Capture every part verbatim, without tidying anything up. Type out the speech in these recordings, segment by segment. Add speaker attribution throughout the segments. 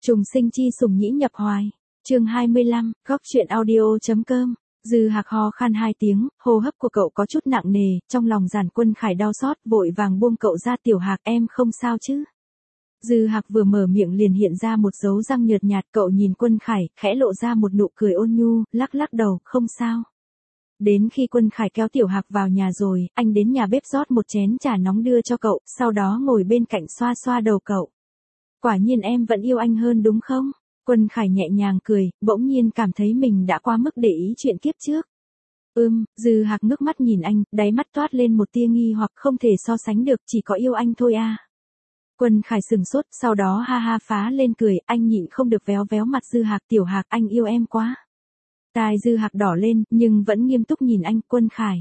Speaker 1: Trùng sinh chi sủng nhĩ nhập hoài. Chương hai mươi lăm, góc truyện audio.com. Dư Hạc ho khan hai tiếng, hô hấp của cậu có chút nặng nề, trong lòng Giản Quân Khải đau xót, vội vàng buông cậu ra. Tiểu Hạc, em không sao chứ? Dư Hạc vừa mở miệng liền hiện ra một dấu răng nhợt nhạt, cậu nhìn Quân Khải, khẽ lộ ra một nụ cười ôn nhu, lắc lắc đầu, không sao. Đến khi Quân Khải kéo Tiểu Hạc vào nhà rồi, anh đến nhà bếp rót một chén trà nóng đưa cho cậu, sau đó ngồi bên cạnh xoa xoa đầu cậu. Quả nhiên em vẫn yêu anh hơn đúng không? Quân Khải nhẹ nhàng cười, bỗng nhiên cảm thấy mình đã qua mức để ý chuyện kiếp trước. Ừm, Dư Hạc ngước mắt nhìn anh, đáy mắt toát lên một tia nghi hoặc, không thể so sánh được, chỉ có yêu anh thôi à. Quân Khải sừng sốt, sau đó ha ha phá lên cười, anh nhịn không được véo véo mặt Dư Hạc. Tiểu Hạc, anh yêu em quá. Tai Dư Hạc đỏ lên, nhưng vẫn nghiêm túc nhìn anh. Quân Khải.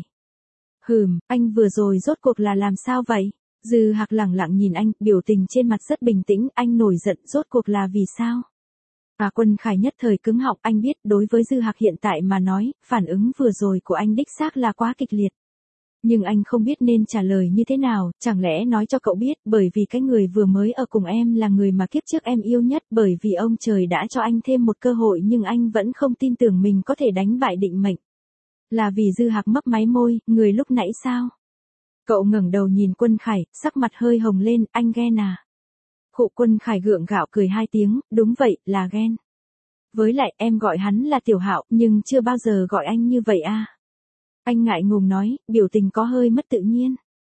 Speaker 1: Hừm, anh vừa rồi rốt cuộc là làm sao vậy? Dư Hạc lẳng lặng nhìn anh, biểu tình trên mặt rất bình tĩnh. Anh nổi giận, rốt cuộc là vì sao? À, Quân Khải nhất thời cứng họng, anh biết đối với Dư Hạc hiện tại mà nói, phản ứng vừa rồi của anh đích xác là quá kịch liệt. Nhưng anh không biết nên trả lời như thế nào, chẳng lẽ nói cho cậu biết, bởi vì cái người vừa mới ở cùng em là người mà kiếp trước em yêu nhất, bởi vì ông trời đã cho anh thêm một cơ hội nhưng anh vẫn không tin tưởng mình có thể đánh bại định mệnh. Là vì Dư Hạc mấp máy môi, người lúc nãy sao? Cậu ngẩng đầu nhìn Quân Khải, sắc mặt hơi hồng lên, anh ghen à? Khụ. Quân Khải gượng gạo cười hai tiếng, đúng vậy, là ghen. Với lại em gọi hắn là Tiểu Hạo, nhưng chưa bao giờ gọi anh như vậy à? Anh ngại ngùng nói, biểu tình có hơi mất tự nhiên.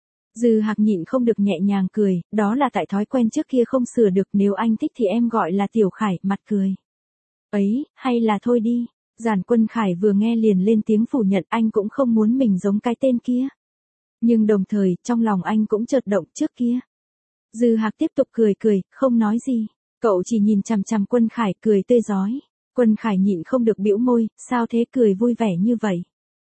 Speaker 1: Dư Hạc nhịn không được nhẹ nhàng cười, đó là tại thói quen trước kia không sửa được, nếu anh thích thì em gọi là Tiểu Khải. Mặt cười. Ấy, hay là thôi đi. Giản Quân Khải vừa nghe liền lên tiếng phủ nhận, anh cũng không muốn mình giống cái tên kia. Nhưng đồng thời, trong lòng anh cũng chợt động. Trước kia. Dư Hạc tiếp tục cười cười, không nói gì. Cậu chỉ nhìn chằm chằm Quân Khải, cười tươi rói. Quân Khải nhịn không được bĩu môi, sao thế, cười vui vẻ như vậy?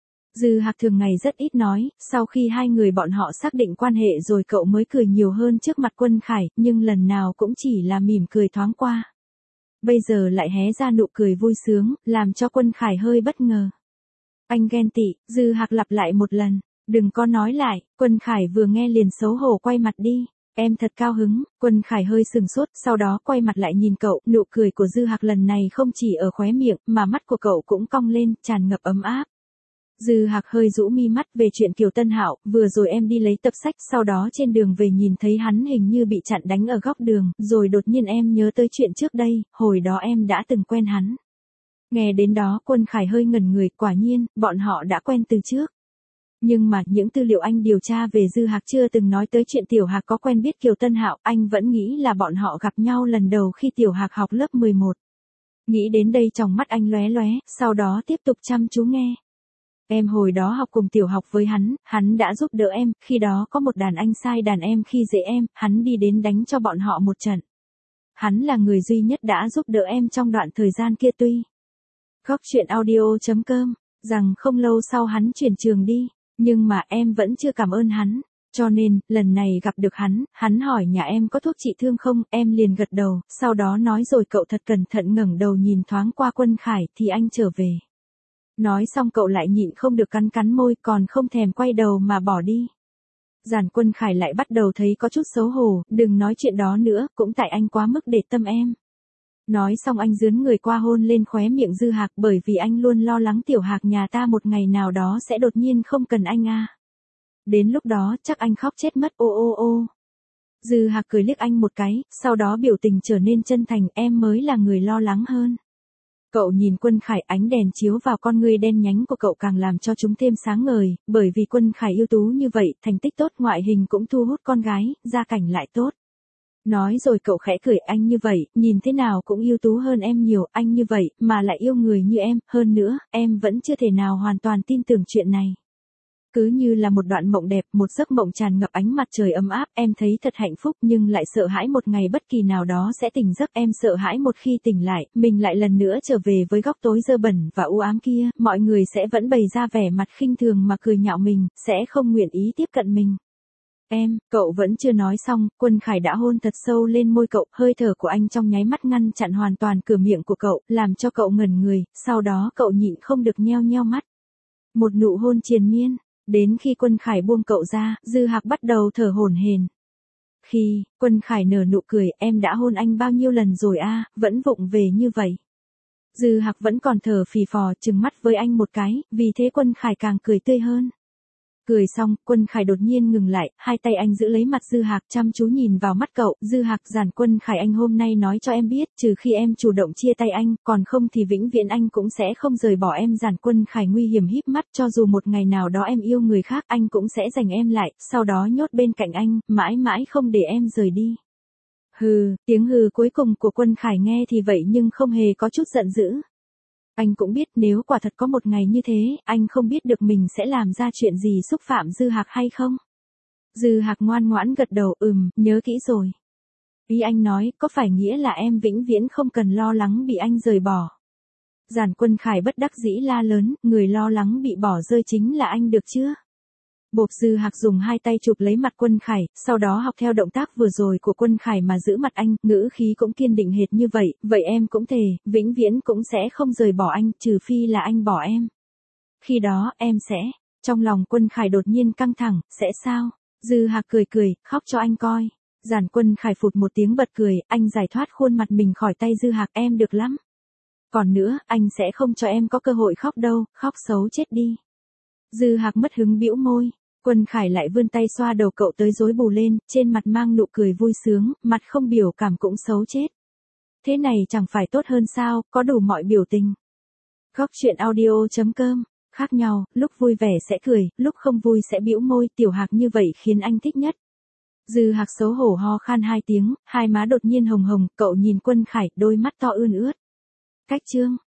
Speaker 1: Dư Hạc thường ngày rất ít nói, sau khi hai người bọn họ xác định quan hệ rồi cậu mới cười nhiều hơn trước mặt Quân Khải, nhưng lần nào cũng chỉ là mỉm cười thoáng qua. Bây giờ lại hé ra nụ cười vui sướng, làm cho Quân Khải hơi bất ngờ. Anh ghen tị. Dư Hạc lặp lại một lần, đừng có nói lại. Quân Khải vừa nghe liền xấu hổ quay mặt đi. Em thật cao hứng. Quân Khải hơi sừng sốt, sau đó quay mặt lại nhìn cậu, nụ cười của Dư Hạc lần này không chỉ ở khóe miệng, mà mắt của cậu cũng cong lên, tràn ngập ấm áp. Dư Hạc hơi rũ mi mắt, về chuyện Kiều Tân Hạo, vừa rồi em đi lấy tập sách, sau đó trên đường về nhìn thấy hắn hình như bị chặn đánh ở góc đường, rồi đột nhiên em nhớ tới chuyện trước đây, hồi đó em đã từng quen hắn. Nghe đến đó, Quân Khải hơi ngẩn người, quả nhiên, bọn họ đã quen từ trước. Nhưng mà, những tư liệu anh điều tra về Dư Hạc chưa từng nói tới chuyện Tiểu Hạc có quen biết Kiều Tân Hạo, anh vẫn nghĩ là bọn họ gặp nhau lần đầu khi Tiểu Hạc học lớp mười một. Nghĩ đến đây tròng mắt anh lóe lóe, sau đó tiếp tục chăm chú nghe. Em hồi đó học cùng tiểu học với hắn, hắn đã giúp đỡ em, khi đó có một đàn anh sai đàn em khi dễ em, hắn đi đến đánh cho bọn họ một trận. Hắn là người duy nhất đã giúp đỡ em trong đoạn thời gian kia tuy. Góc truyện audio.com, rằng không lâu sau hắn chuyển trường đi, nhưng mà em vẫn chưa cảm ơn hắn. Cho nên, lần này gặp được hắn, hắn hỏi nhà em có thuốc trị thương không, em liền gật đầu, sau đó nói rồi cậu thật cẩn thận ngẩng đầu nhìn thoáng qua Quân Khải, thì anh trở về. Nói xong cậu lại nhịn không được cắn cắn môi, còn không thèm quay đầu mà bỏ đi. Giản Quân Khải lại bắt đầu thấy có chút xấu hổ, đừng nói chuyện đó nữa, cũng tại anh quá mức để tâm em. Nói xong anh dướn người qua hôn lên khóe miệng Dư Hạc, bởi vì anh luôn lo lắng Tiểu Hạc nhà ta một ngày nào đó sẽ đột nhiên không cần anh à. Đến lúc đó chắc anh khóc chết mất, ô ô ô. Dư Hạc cười liếc anh một cái, sau đó biểu tình trở nên chân thành, em mới là người lo lắng hơn. Cậu nhìn Quân Khải, ánh đèn chiếu vào con ngươi đen nhánh của cậu càng làm cho chúng thêm sáng ngời, bởi vì Quân Khải ưu tú như vậy, thành tích tốt, ngoại hình cũng thu hút con gái, gia cảnh lại tốt. Nói rồi cậu khẽ cười, anh như vậy, nhìn thế nào cũng ưu tú hơn em nhiều, anh như vậy, mà lại yêu người như em, hơn nữa, em vẫn chưa thể nào hoàn toàn tin tưởng chuyện này. Cứ như là một đoạn mộng đẹp, một giấc mộng tràn ngập ánh mặt trời ấm áp, em thấy thật hạnh phúc nhưng lại sợ hãi một ngày bất kỳ nào đó sẽ tỉnh giấc, em sợ hãi một khi tỉnh lại, mình lại lần nữa trở về với góc tối dơ bẩn và u ám kia, mọi người sẽ vẫn bày ra vẻ mặt khinh thường mà cười nhạo mình, sẽ không nguyện ý tiếp cận mình. Em, cậu vẫn chưa nói xong, Quân Khải đã hôn thật sâu lên môi cậu, hơi thở của anh trong nháy mắt ngăn chặn hoàn toàn cửa miệng của cậu, làm cho cậu ngẩn người, sau đó cậu nhịn không được nheo nheo mắt. Một nụ hôn triền miên. Đến khi Quân Khải buông cậu ra, Dư Hạc bắt đầu thở hổn hển. Khi, Quân Khải nở nụ cười, em đã hôn anh bao nhiêu lần rồi a, vẫn vụng về như vậy. Dư Hạc vẫn còn thở phì phò, trừng mắt với anh một cái, vì thế Quân Khải càng cười tươi hơn. Cười xong, Quân Khải đột nhiên ngừng lại, hai tay anh giữ lấy mặt Dư Hạc chăm chú nhìn vào mắt cậu. Dư Hạc, Giản Quân Khải anh hôm nay nói cho em biết, trừ khi em chủ động chia tay anh, còn không thì vĩnh viễn anh cũng sẽ không rời bỏ em. Giản Quân Khải nguy hiểm híp mắt, cho dù một ngày nào đó em yêu người khác, anh cũng sẽ giành em lại, sau đó nhốt bên cạnh anh, mãi mãi không để em rời đi. Hừ, tiếng hừ cuối cùng của Quân Khải nghe thì vậy nhưng không hề có chút giận dữ. Anh cũng biết nếu quả thật có một ngày như thế, anh không biết được mình sẽ làm ra chuyện gì xúc phạm Dư Hạc hay không. Dư Hạc ngoan ngoãn gật đầu, ừm, nhớ kỹ rồi. Ý anh nói, có phải nghĩa là em vĩnh viễn không cần lo lắng bị anh rời bỏ. Giản Quân Khải bất đắc dĩ la lớn, người lo lắng bị bỏ rơi chính là anh được chưa? Bộp. Dư Hạc dùng hai tay chụp lấy mặt Quân Khải, sau đó học theo động tác vừa rồi của Quân Khải mà giữ mặt anh, ngữ khí cũng kiên định hệt như vậy, vậy em cũng thề, vĩnh viễn cũng sẽ không rời bỏ anh, trừ phi là anh bỏ em. Khi đó, em sẽ, trong lòng Quân Khải đột nhiên căng thẳng, sẽ sao? Dư Hạc cười cười, khóc cho anh coi. Giản Quân Khải phụt một tiếng bật cười, anh giải thoát khuôn mặt mình khỏi tay Dư Hạc, em được lắm. Còn nữa, anh sẽ không cho em có cơ hội khóc đâu, khóc xấu chết đi. Dư Hạc mất hứng bĩu môi. Quân Khải lại vươn tay xoa đầu cậu tới rối bù lên, trên mặt mang nụ cười vui sướng, mặt không biểu cảm cũng xấu chết. Thế này chẳng phải tốt hơn sao, có đủ mọi biểu tình. Góc truyện audio chấm com, khác nhau, lúc vui vẻ sẽ cười, lúc không vui sẽ bĩu môi, Tiểu Hạc như vậy khiến anh thích nhất. Dư Hạc xấu hổ ho khan hai tiếng, hai má đột nhiên hồng hồng, cậu nhìn Quân Khải, đôi mắt to ươn ướt. Cách chương.